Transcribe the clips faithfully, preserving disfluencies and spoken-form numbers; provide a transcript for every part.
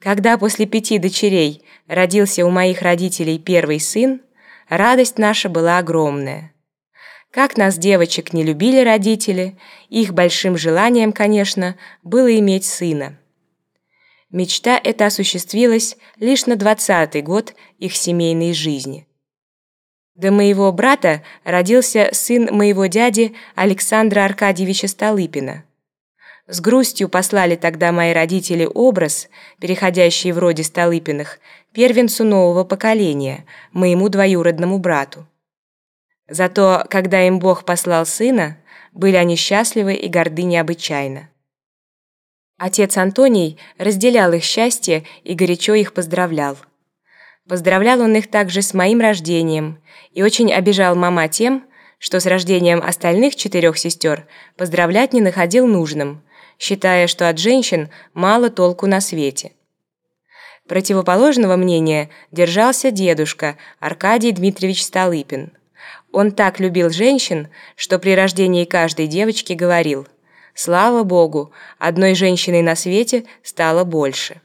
Когда после пяти дочерей родился у моих родителей первый сын, радость наша была огромная. Как нас, девочек, не любили родители, их большим желанием, конечно, было иметь сына. Мечта эта осуществилась лишь на двадцатый год их семейной жизни. До моего брата родился сын моего дяди Александра Аркадьевича Столыпина. С грустью послали тогда мои родители образ, переходящий в роде Столыпиных, первенцу нового поколения, моему двоюродному брату. Зато, когда им Бог послал сына, были они счастливы и горды необычайно. Отец Антоний разделял их счастье и горячо их поздравлял. Поздравлял он их также с моим рождением и очень обижал мама тем, что с рождением остальных четырех сестер поздравлять не находил нужным, считая, что от женщин мало толку на свете. Противоположного мнения держался дедушка Аркадий Дмитриевич Столыпин. Он так любил женщин, что при рождении каждой девочки говорил: «Слава Богу, одной женщиной на свете стало больше».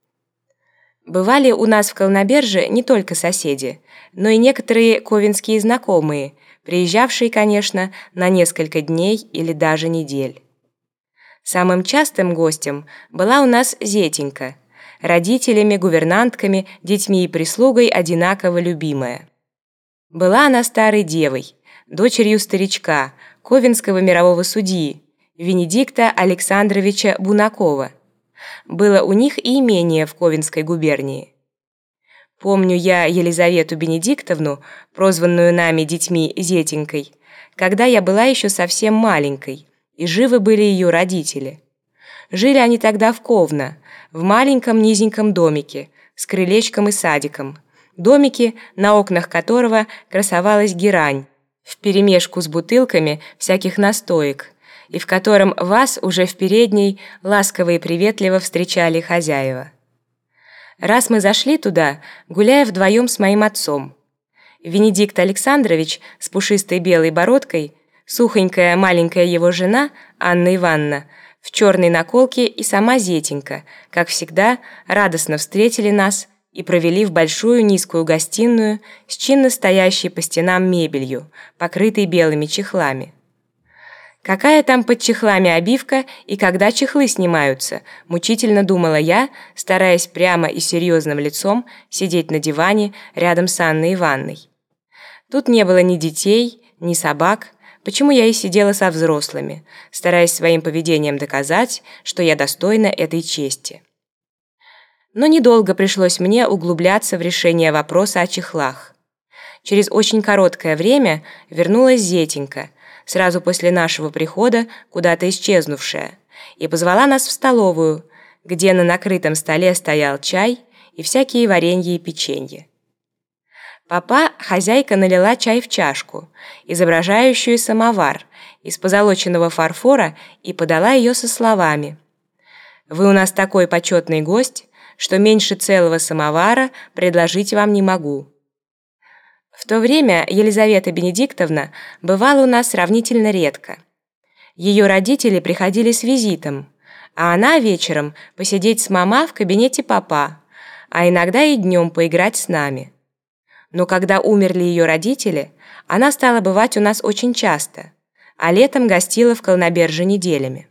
Бывали у нас в Колноберже не только соседи, но и некоторые ковенские знакомые, приезжавшие, конечно, на несколько дней или даже недель. Самым частым гостем была у нас зетенька, родителями, гувернантками, детьми и прислугой одинаково любимая. Была она старой девой, дочерью старичка, ковенского мирового судьи, Венедикта Александровича Бунакова. Было у них и имение в Ковенской губернии. Помню я Елизавету Бенедиктовну, прозванную нами детьми Зетенькой, когда я была еще совсем маленькой, и живы были ее родители. Жили они тогда в Ковно, в маленьком низеньком домике, с крылечком и садиком, домике, на окнах которого красовалась герань, вперемешку с бутылками всяких настоек, и в котором вас уже в передней ласково и приветливо встречали хозяева. Раз мы зашли туда, гуляя вдвоем с моим отцом. Венедикт Александрович с пушистой белой бородкой, сухонькая маленькая его жена Анна Ивановна в черной наколке и сама Зетенька, как всегда, радостно встретили нас и провели в большую низкую гостиную с чинно стоящей по стенам мебелью, покрытой белыми чехлами. Какая там под чехлами обивка и когда чехлы снимаются, мучительно думала я, стараясь прямо и серьезным лицом сидеть на диване рядом с Анной Ивановной. Тут не было ни детей, ни собак, почему я и сидела со взрослыми, стараясь своим поведением доказать, что я достойна этой чести. Но недолго пришлось мне углубляться в решение вопроса о чехлах. Через очень короткое время вернулась Зетенька, сразу после нашего прихода куда-то исчезнувшая, и позвала нас в столовую, где на накрытом столе стоял чай и всякие варенья и печенье. Папа хозяйка налила чай в чашку, изображающую самовар, из позолоченного фарфора, и подала ее со словами: «Вы у нас такой почетный гость, что меньше целого самовара предложить вам не могу». В то время Елизавета Бенедиктовна бывала у нас сравнительно редко. Ее родители приходили с визитом, а она вечером посидеть с мама в кабинете папа, а иногда и днем поиграть с нами. Но когда умерли ее родители, она стала бывать у нас очень часто, а летом гостила в Колноберже неделями.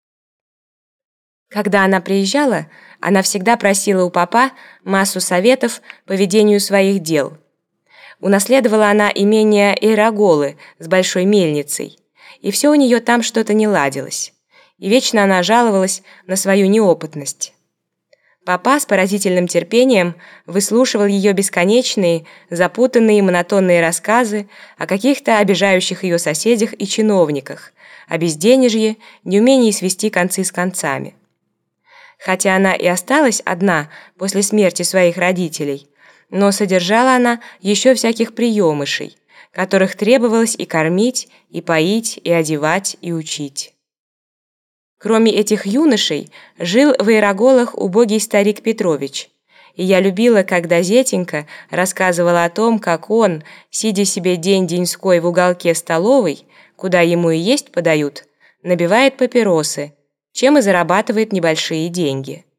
Когда она приезжала, она всегда просила у папа массу советов по ведению своих дел. Унаследовала она имение Эйроголы с большой мельницей, и все у нее там что-то не ладилось, и вечно она жаловалась на свою неопытность. Папа с поразительным терпением выслушивал ее бесконечные, запутанные монотонные рассказы о каких-то обижающих ее соседях и чиновниках, о безденежье, неумении свести концы с концами. Хотя она и осталась одна после смерти своих родителей, но содержала она еще всяких приемышей, которых требовалось и кормить, и поить, и одевать, и учить. Кроме этих юношей, жил в Эйроголах убогий старик Петрович, и я любила, когда Зетенька рассказывала о том, как он, сидя себе день-деньской в уголке столовой, куда ему и есть подают, набивает папиросы, чем и зарабатывает небольшие деньги.